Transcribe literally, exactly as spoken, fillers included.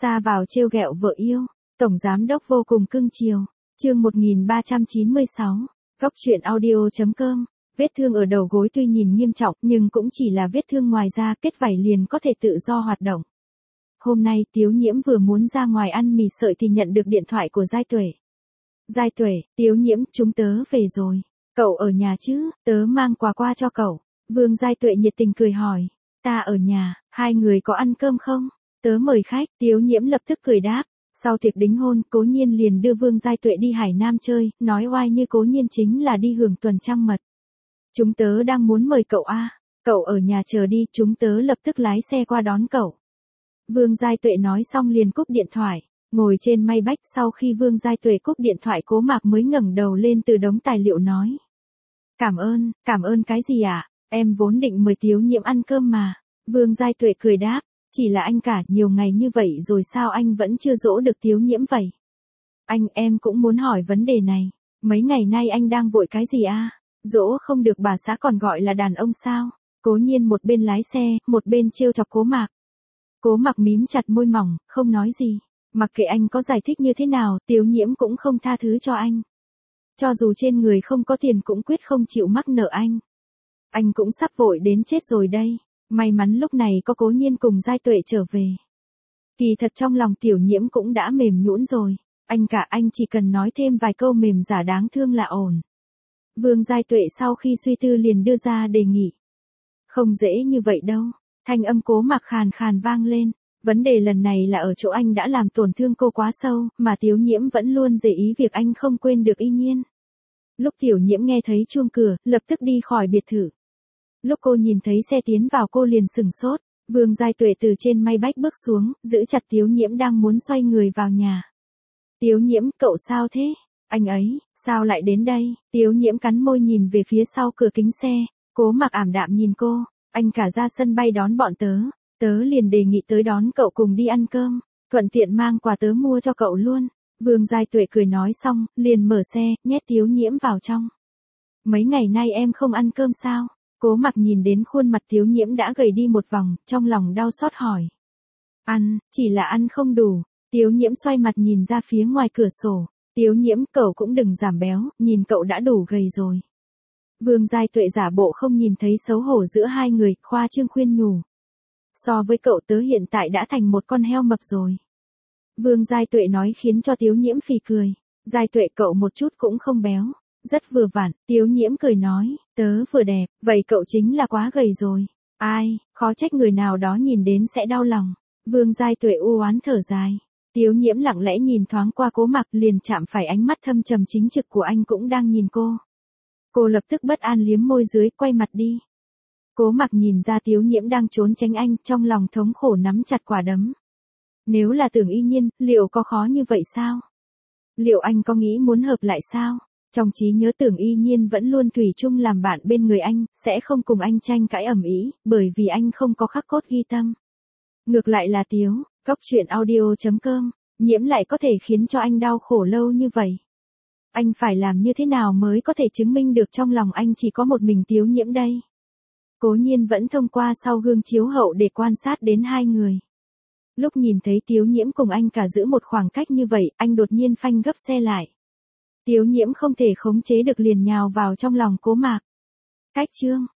Sa vào trêu ghẹo vợ yêu, tổng giám đốc vô cùng cưng chiều. Chương một nghìn ba trăm chín mươi sáu, Góc truyện audio chấm com. Vết thương ở đầu gối tuy nhìn nghiêm trọng nhưng cũng chỉ là vết thương ngoài da, kết vảy liền có thể tự do hoạt động. Hôm nay Tiếu Nhiễm vừa muốn ra ngoài ăn mì sợi thì nhận được điện thoại của Giai Tuệ. Giai Tuệ, Tiếu Nhiễm, chúng tớ về rồi. Cậu ở nhà chứ, tớ mang quà qua cho cậu. Vương Giai Tuệ nhiệt tình cười hỏi. Ta ở nhà, hai người có ăn cơm không? Tớ mời khách. Tiếu Nhiễm lập tức cười đáp. Sau tiệc đính hôn, Cố Nhiên liền đưa Vương Giai Tuệ đi Hải Nam chơi, nói oai như Cố Nhiên chính là đi hưởng tuần trăng mật. Chúng tớ đang muốn mời cậu a, cậu ở nhà chờ đi, chúng tớ lập tức lái xe qua đón cậu. Vương Giai Tuệ nói xong liền cúp điện thoại, ngồi trên may bách. Sau khi Vương Giai Tuệ cúp điện thoại, Cố Mạc mới ngẩng đầu lên từ đống tài liệu nói. Cảm ơn, cảm ơn cái gì ạ? À? Em vốn định mời Tiếu Nhiễm ăn cơm mà. Vương Giai Tuệ cười đáp, chỉ là anh cả nhiều ngày như vậy rồi sao anh vẫn chưa dỗ được Tiếu Nhiễm vậy? Anh, em cũng muốn hỏi vấn đề này, mấy ngày nay anh đang vội cái gì a? À? Dỗ không được bà xã còn gọi là đàn ông sao? Cố Nhiên một bên lái xe, một bên trêu chọc Cố Mạc. Cố Mạc mím chặt môi mỏng, không nói gì. Mặc kệ anh có giải thích như thế nào, Tiếu Nhiễm cũng không tha thứ cho anh. Cho dù trên người không có tiền cũng quyết không chịu mắc nợ anh. Anh cũng sắp vội đến chết rồi đây. May mắn lúc này có Cố Nhiên cùng Giai Tuệ trở về. Kỳ thật trong lòng Tiểu Nhiễm cũng đã mềm nhũn rồi. Anh cả, anh chỉ cần nói thêm vài câu mềm giả đáng thương là ổn. Vương Giai Tuệ sau khi suy tư liền đưa ra đề nghị. Không dễ như vậy đâu. Thanh âm Cố Mạc khàn khàn vang lên. Vấn đề lần này là ở chỗ anh đã làm tổn thương cô quá sâu, mà Tiếu Nhiễm vẫn luôn để ý việc anh không quên được Y Nhiên. Lúc Tiểu Nhiễm nghe thấy chuông cửa, lập tức đi khỏi biệt thự. Lúc cô nhìn thấy xe tiến vào cô liền sửng sốt. Vương Giai Tuệ từ trên may bách bước xuống, giữ chặt Tiếu Nhiễm đang muốn xoay người vào nhà. Tiếu Nhiễm, cậu sao thế? Anh ấy, sao lại đến đây? Tiếu Nhiễm cắn môi nhìn về phía sau cửa kính xe. Cố Mạc ảm đạm nhìn cô. Anh cả ra sân bay đón bọn tớ. Tớ liền đề nghị tới đón cậu cùng đi ăn cơm. Thuận tiện mang quà tớ mua cho cậu luôn. Vương Giai Tuệ cười nói xong, liền mở xe, nhét Tiếu Nhiễm vào trong. Mấy ngày nay em không ăn cơm sao? Cố Mạc nhìn đến khuôn mặt Tiếu Nhiễm đã gầy đi một vòng, trong lòng đau xót hỏi. Ăn, chỉ là ăn không đủ. Tiếu Nhiễm xoay mặt nhìn ra phía ngoài cửa sổ. Tiếu Nhiễm, cậu cũng đừng giảm béo, nhìn cậu đã đủ gầy rồi. Vương Giai Tuệ giả bộ không nhìn thấy xấu hổ giữa hai người, khoa trương khuyên nhủ. So với cậu tớ hiện tại đã thành một con heo mập rồi. Vương Giai Tuệ nói khiến cho Tiếu Nhiễm phì cười. Giai Tuệ, cậu một chút cũng không béo. Rất vừa vặn. Tiếu Nhiễm cười nói, tớ vừa đẹp, vậy cậu chính là quá gầy rồi. Ai, khó trách người nào đó nhìn đến sẽ đau lòng. Vương Giai Tuệ u oán thở dài. Tiếu Nhiễm lặng lẽ nhìn thoáng qua Cố Mạc, liền chạm phải ánh mắt thâm trầm chính trực của anh cũng đang nhìn cô. Cô lập tức bất an liếm môi dưới, quay mặt đi. Cố Mạc nhìn ra Tiếu Nhiễm đang trốn tránh anh, trong lòng thống khổ nắm chặt quả đấm. Nếu là Tưởng Y Nhiên, liệu có khó như vậy sao? Liệu anh có nghĩ muốn hợp lại sao? Trong trí nhớ Tưởng Y Nhiên vẫn luôn thủy chung làm bạn bên người anh, sẽ không cùng anh tranh cãi ầm ĩ, bởi vì anh không có khắc cốt ghi tâm. Ngược lại là Tiếu, Góc truyện audio chấm com, Nhiễm lại có thể khiến cho anh đau khổ lâu như vậy. Anh phải làm như thế nào mới có thể chứng minh được trong lòng anh chỉ có một mình Tiếu Nhiễm đây? Cố Nhiên vẫn thông qua sau gương chiếu hậu để quan sát đến hai người. Lúc nhìn thấy Tiếu Nhiễm cùng anh cả giữ một khoảng cách như vậy, anh đột nhiên phanh gấp xe lại. Tiếu Nhiễm không thể khống chế được liền nhào vào trong lòng Cố Mạc. Cách chương.